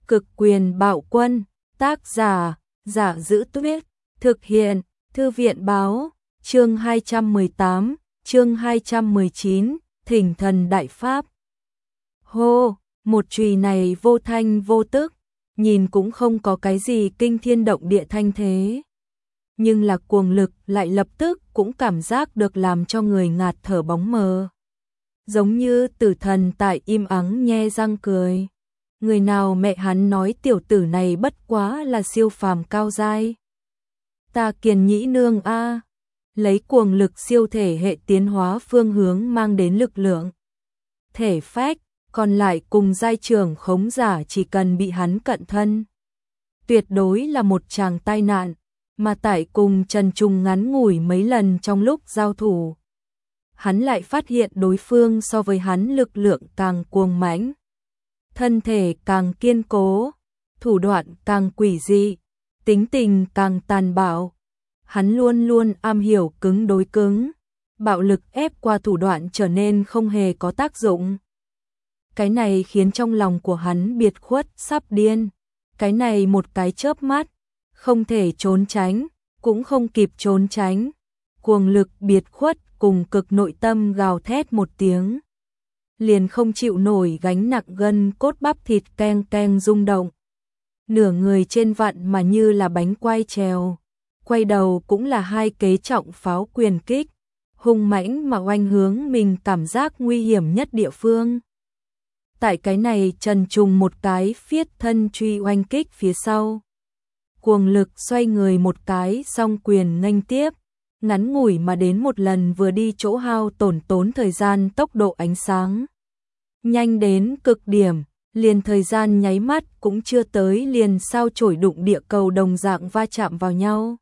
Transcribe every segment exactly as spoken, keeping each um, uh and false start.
Cực quyền bạo quân, tác giả, Giả Giữ Tuyết, thực hiện, Thư viện báo, chương hai trăm mười tám, chương hai trăm mười chín, Thỉnh thần đại pháp. Hô, một chùy này vô thanh vô tức, nhìn cũng không có cái gì kinh thiên động địa thanh thế. Nhưng là cuồng lực lại lập tức cũng cảm giác được làm cho người ngạt thở bóng mờ. Giống như tử thần tại im ắng nhe răng cười. Người nào mẹ hắn nói tiểu tử này bất quá là siêu phàm cao giai. Ta Kiền Nhĩ nương a, lấy cuồng lực siêu thể hệ tiến hóa phương hướng mang đến lực lượng thể phách, còn lại cùng giai trưởng khống giả chỉ cần bị hắn cận thân, tuyệt đối là một tràng tai nạn, mà tại cùng Trần Trùng ngắn ngủi mấy lần trong lúc giao thủ, hắn lại phát hiện đối phương so với hắn lực lượng càng cuồng mãnh, thân thể càng kiên cố, thủ đoạn càng quỷ dị, tính tình càng tàn bạo. Hắn luôn luôn am hiểu cứng đối cứng, bạo lực ép qua thủ đoạn trở nên không hề có tác dụng. Cái này khiến trong lòng của hắn biệt khuất sắp điên. Cái này một cái chớp mắt, không thể trốn tránh, cũng không kịp trốn tránh. Cuồng lực biệt khuất cùng cực nội tâm gào thét một tiếng. Liền không chịu nổi gánh nặng gân cốt bắp thịt keng keng rung động. Nửa người trên vặn mà như là bánh quay trèo. Quay đầu cũng là hai kế trọng pháo quyền kích, hung mãnh mà oanh hướng mình cảm giác nguy hiểm nhất địa phương. Tại cái này Trần Trùng một cái phiết thân truy oanh kích phía sau. Cuồng lực xoay người một cái song quyền nghênh tiếp, ngắn ngủi mà đến một lần vừa đi chỗ hao tổn tốn thời gian tốc độ ánh sáng. Nhanh đến cực điểm, liền thời gian nháy mắt cũng chưa tới liền sao chổi đụng địa cầu đồng dạng va chạm vào nhau.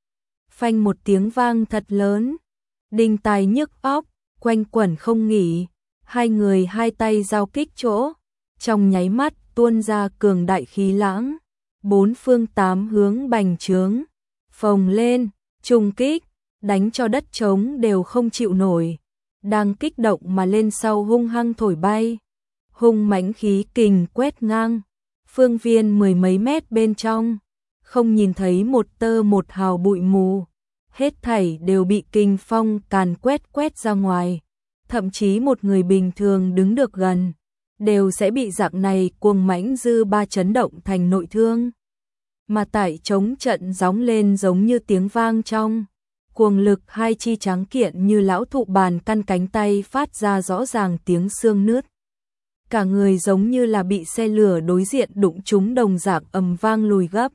Phanh một tiếng vang thật lớn, đinh tai nhức óc, quanh quẩn không nghỉ, hai người hai tay giao kích chỗ, trong nháy mắt tuôn ra cường đại khí lãng, bốn phương tám hướng bành trướng, phồng lên, trùng kích, đánh cho đất trống đều không chịu nổi, đang kích động mà lên sau hung hăng thổi bay, hung mãnh khí kình quét ngang, phương viên mười mấy mét bên trong, không nhìn thấy một tơ một hào bụi mù. Hết thảy đều bị kinh phong càn quét quét ra ngoài, thậm chí một người bình thường đứng được gần, đều sẽ bị dạng này cuồng mãnh dư ba chấn động thành nội thương. Mà tại chống trận gióng lên giống như tiếng vang trong, cuồng lực hai chi trắng kiện như lão thụ bàn căn cánh tay phát ra rõ ràng tiếng xương nứt. Cả người giống như là bị xe lửa đối diện đụng trúng đồng dạng ầm vang lùi gấp.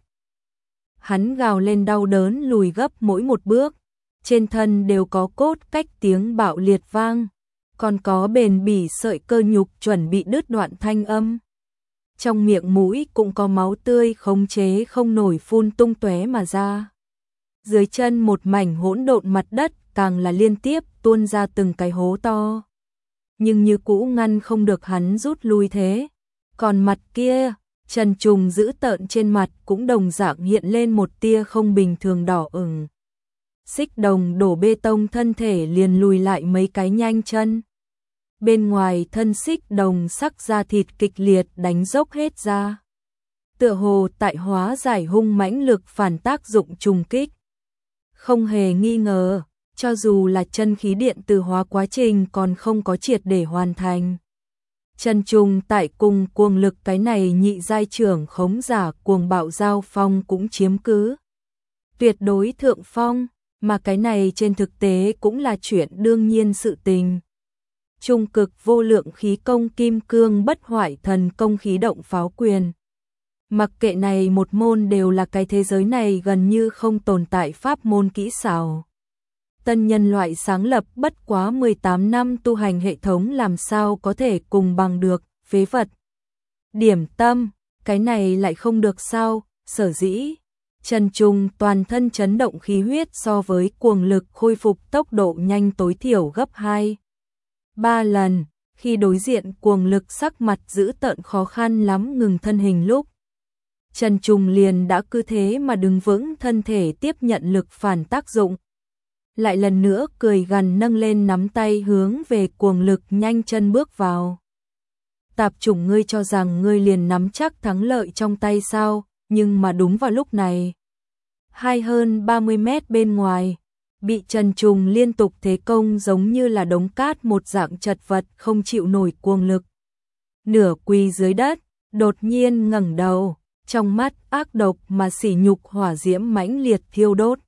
Hắn gào lên đau đớn lùi gấp mỗi một bước, trên thân đều có cốt cách tiếng bạo liệt vang, còn có bền bỉ sợi cơ nhục chuẩn bị đứt đoạn thanh âm. Trong miệng mũi cũng có máu tươi khống chế không nổi phun tung tóe mà ra. Dưới chân một mảnh hỗn độn mặt đất càng là liên tiếp tuôn ra từng cái hố to. Nhưng như cũ ngăn không được hắn rút lui thế. Còn mặt kia, Trần Trùng giữ tợn trên mặt cũng đồng dạng hiện lên một tia không bình thường đỏ ửng. Xích đồng đổ bê tông thân thể liền lùi lại mấy cái nhanh chân. Bên ngoài thân xích đồng sắc da thịt kịch liệt đánh dốc hết ra. Tựa hồ tại hóa giải hung mãnh lực phản tác dụng trùng kích. Không hề nghi ngờ, cho dù là chân khí điện từ hóa quá trình còn không có triệt để hoàn thành. Trần Trùng tại cùng cuồng lực cái này nhị giai trưởng khống giả cuồng bạo giao phong cũng chiếm cứ tuyệt đối thượng phong, mà cái này trên thực tế cũng là chuyện đương nhiên sự tình. Trung cực vô lượng khí công kim cương bất hoại thần công khí động pháo quyền. Mặc kệ này một môn đều là cái thế giới này gần như không tồn tại pháp môn kỹ xảo. Tân nhân loại sáng lập bất quá mười tám năm tu hành hệ thống làm sao có thể cùng bằng được, phế vật. Điểm tâm, cái này lại không được sao, sở dĩ. Trần Trùng toàn thân chấn động khí huyết so với cuồng lực khôi phục tốc độ nhanh tối thiểu gấp hai. ba lần, khi đối diện cuồng lực sắc mặt giữ tợn khó khăn lắm ngừng thân hình lúc. Trần Trùng liền đã cứ thế mà đứng vững thân thể tiếp nhận lực phản tác dụng. Lại lần nữa cười gằn nâng lên nắm tay hướng về cuồng lực nhanh chân bước vào. Tạp chủng, ngươi cho rằng ngươi liền nắm chắc thắng lợi trong tay sao? Nhưng mà đúng vào lúc này, hai hơn ba mươi mét bên ngoài, bị Trần Trùng liên tục thế công giống như là đống cát một dạng chật vật không chịu nổi cuồng lực. Nửa quỳ dưới đất, đột nhiên ngẩng đầu, trong mắt ác độc mà sỉ nhục hỏa diễm mãnh liệt thiêu đốt.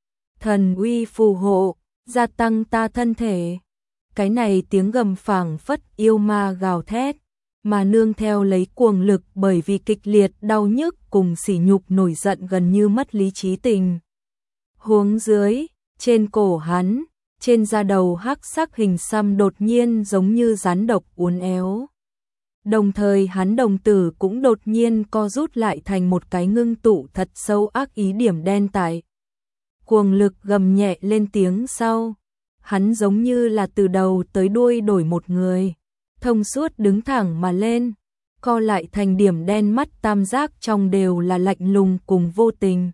Thần uy phù hộ, gia tăng ta thân thể. Cái này tiếng gầm phảng phất yêu ma gào thét, mà nương theo lấy cuồng lực bởi vì kịch liệt đau nhức cùng sỉ nhục nổi giận gần như mất lý trí tình. Huống dưới, trên cổ hắn, trên da đầu hắc sắc hình xăm đột nhiên giống như rắn độc uốn éo. Đồng thời hắn đồng tử cũng đột nhiên co rút lại thành một cái ngưng tụ thật sâu ác ý điểm đen tại. Cuồng lực gầm nhẹ lên tiếng sau, hắn giống như là từ đầu tới đuôi đổi một người, thông suốt đứng thẳng mà lên, co lại thành điểm đen, mắt tam giác trong đều là lạnh lùng cùng vô tình.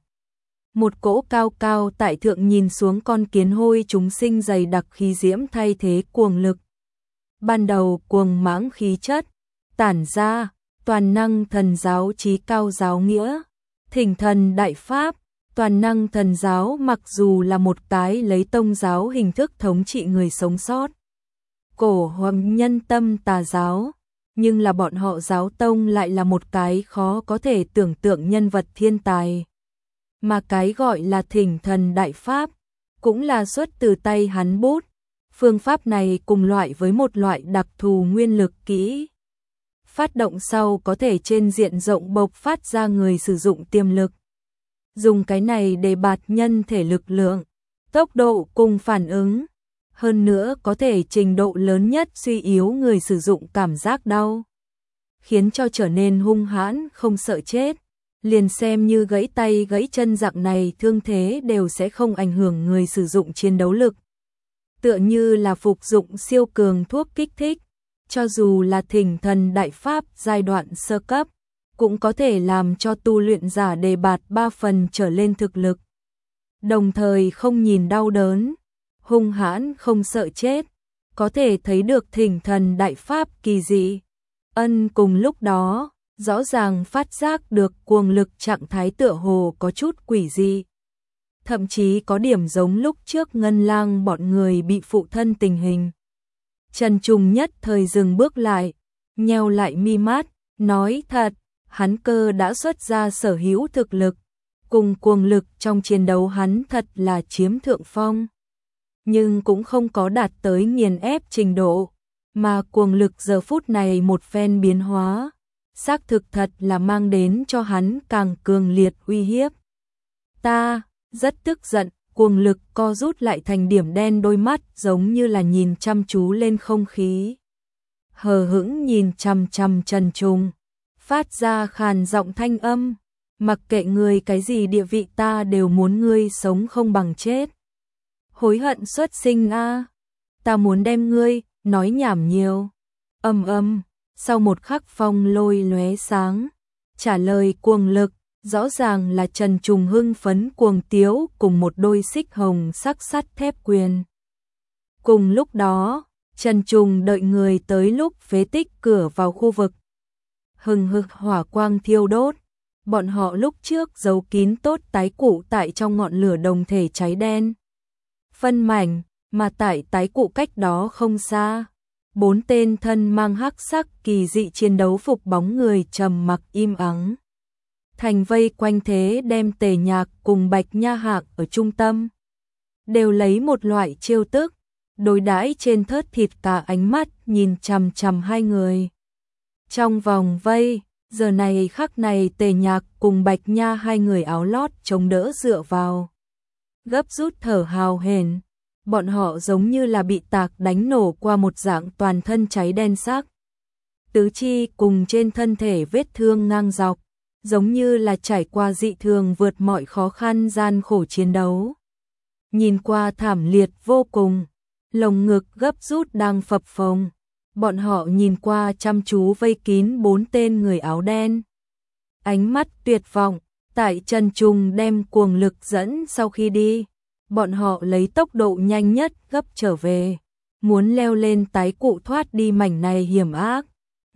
Một cỗ cao cao tại thượng nhìn xuống con kiến hôi chúng sinh dày đặc khí diễm thay thế cuồng lực. Ban đầu cuồng mãng khí chất, tản ra, toàn năng thần giáo chí cao giáo nghĩa, thỉnh thần đại pháp. Toàn năng thần giáo mặc dù là một cái lấy tông giáo hình thức thống trị người sống sót, cổ hoàng nhân tâm tà giáo, nhưng là bọn họ giáo tông lại là một cái khó có thể tưởng tượng nhân vật thiên tài. Mà cái gọi là thỉnh thần đại pháp, cũng là xuất từ tay hắn bút. Phương pháp này cùng loại với một loại đặc thù nguyên lực kỹ. Phát động sau có thể trên diện rộng bộc phát ra người sử dụng tiềm lực. Dùng cái này để bạt nhân thể lực lượng, tốc độ cùng phản ứng. Hơn nữa có thể trình độ lớn nhất suy yếu người sử dụng cảm giác đau, khiến cho trở nên hung hãn không sợ chết. Liền xem như gãy tay gãy chân dạng này thương thế đều sẽ không ảnh hưởng người sử dụng chiến đấu lực. Tựa như là phục dụng siêu cường thuốc kích thích, cho dù là thỉnh thần đại pháp giai đoạn sơ cấp, cũng có thể làm cho tu luyện giả đề bạt ba phần trở lên thực lực. Đồng thời không nhìn đau đớn, hung hãn không sợ chết, có thể thấy được thỉnh thần đại pháp kỳ dị. Ân cùng lúc đó, rõ ràng phát giác được cuồng lực trạng thái tựa hồ có chút quỷ dị. Thậm chí có điểm giống lúc trước Ngân Lang bọn người bị phụ thân tình hình. Trần Trùng nhất thời dừng bước lại, nheo lại mi mắt, nói thật, hắn cơ đã xuất ra sở hữu thực lực, cùng cuồng lực trong chiến đấu hắn thật là chiếm thượng phong. Nhưng cũng không có đạt tới nghiền ép trình độ, mà cuồng lực giờ phút này một phen biến hóa, xác thực thật là mang đến cho hắn càng cường liệt uy hiếp. Ta, rất tức giận, cuồng lực co rút lại thành điểm đen, đôi mắt giống như là nhìn chăm chú lên không khí. Hờ hững nhìn chằm chằm Trần Trùng, phát ra khàn giọng thanh âm, mặc kệ ngươi cái gì địa vị ta đều muốn ngươi sống không bằng chết. Hối hận xuất sinh a, ta muốn đem ngươi, nói nhảm nhiều. Âm âm, sau một khắc phong lôi lóe sáng, trả lời cuồng lực, rõ ràng là Trần Trùng hưng phấn cuồng tiếu cùng một đôi xích hồng sắc sắt thép quyền. Cùng lúc đó, Trần Trùng đợi người tới lúc phế tích cửa vào khu vực. Hừng hực hỏa quang thiêu đốt, bọn họ lúc trước giấu kín tốt tái cụ tại trong ngọn lửa đồng thể cháy đen. Phân mảnh, mà tại tái cụ cách đó không xa, bốn tên thân mang hắc sắc kỳ dị chiến đấu phục bóng người trầm mặc im ắng. Thành vây quanh thế đem Tề Nhạc cùng Bạch Nha Hạc ở trung tâm. Đều lấy một loại chiêu tức, đối đãi trên thớt thịt cả ánh mắt nhìn chằm chằm hai người. Trong vòng vây, giờ này khắc này Tề Nhạc cùng Bạch Nha hai người áo lót chống đỡ dựa vào. Gấp rút thở hào hển, bọn họ giống như là bị tạc đánh nổ qua một dạng, toàn thân cháy đen sắc. Tứ chi cùng trên thân thể vết thương ngang dọc, giống như là trải qua dị thường vượt mọi khó khăn gian khổ chiến đấu. Nhìn qua thảm liệt vô cùng, lồng ngực gấp rút đang phập phồng. Bọn họ nhìn qua chăm chú vây kín bốn tên người áo đen. Ánh mắt tuyệt vọng, tại Trần Trùng đem cuồng lực dẫn sau khi đi. Bọn họ lấy tốc độ nhanh nhất gấp trở về, muốn leo lên tái cụ thoát đi mảnh này hiểm ác.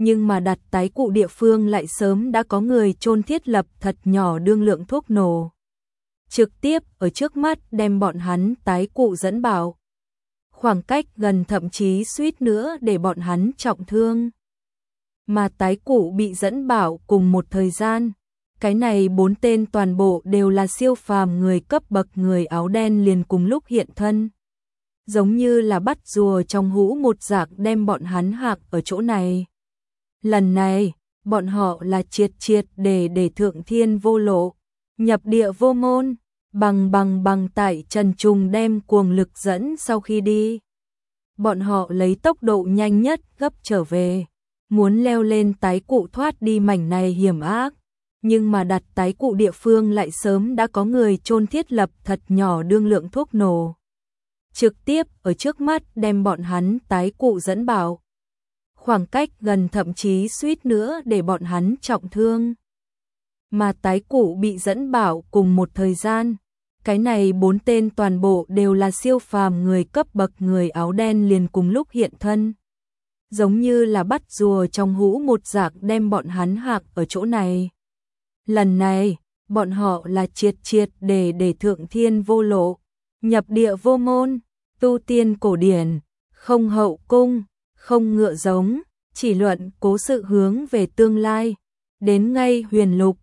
nhưng mà đặt tái cụ địa phương lại sớm đã có người chôn thiết lập thật nhỏ đương lượng thuốc nổ. Trực tiếp ở trước mắt đem bọn hắn tái cụ dẫn bảo. Khoảng cách gần thậm chí suýt nữa để bọn hắn trọng thương. Mà tái cụ bị dẫn bảo cùng một thời gian. Cái này bốn tên toàn bộ đều là siêu phàm người cấp bậc người áo đen liền cùng lúc hiện thân. Giống như là bắt rùa trong hũ một dạng đem bọn hắn hạc ở chỗ này. Lần này, bọn họ là triệt triệt để để thượng thiên vô lộ, nhập địa vô môn, bằng bằng bằng tại trần trùng đem cuồng lực dẫn sau khi đi. Bọn họ lấy tốc độ nhanh nhất gấp trở về, muốn leo lên tái cụ thoát đi mảnh này hiểm ác. Nhưng mà đặt tái cụ địa phương lại sớm đã có người chôn thiết lập thật nhỏ đương lượng thuốc nổ. Trực tiếp ở trước mắt đem bọn hắn tái cụ dẫn bảo. Khoảng cách gần thậm chí suýt nữa để bọn hắn trọng thương. Mà tái cụ bị dẫn bảo cùng một thời gian. Cái này bốn tên toàn bộ đều là siêu phàm người cấp bậc người áo đen liền cùng lúc hiện thân. Giống như là bắt rùa trong hũ một dạng đem bọn hắn hạc ở chỗ này. Lần này, bọn họ là triệt triệt để để thượng thiên vô lộ, nhập địa vô môn, tu tiên cổ điển, không hậu cung, không ngựa giống, chỉ luận cố sự hướng về tương lai, đến ngay huyền lục,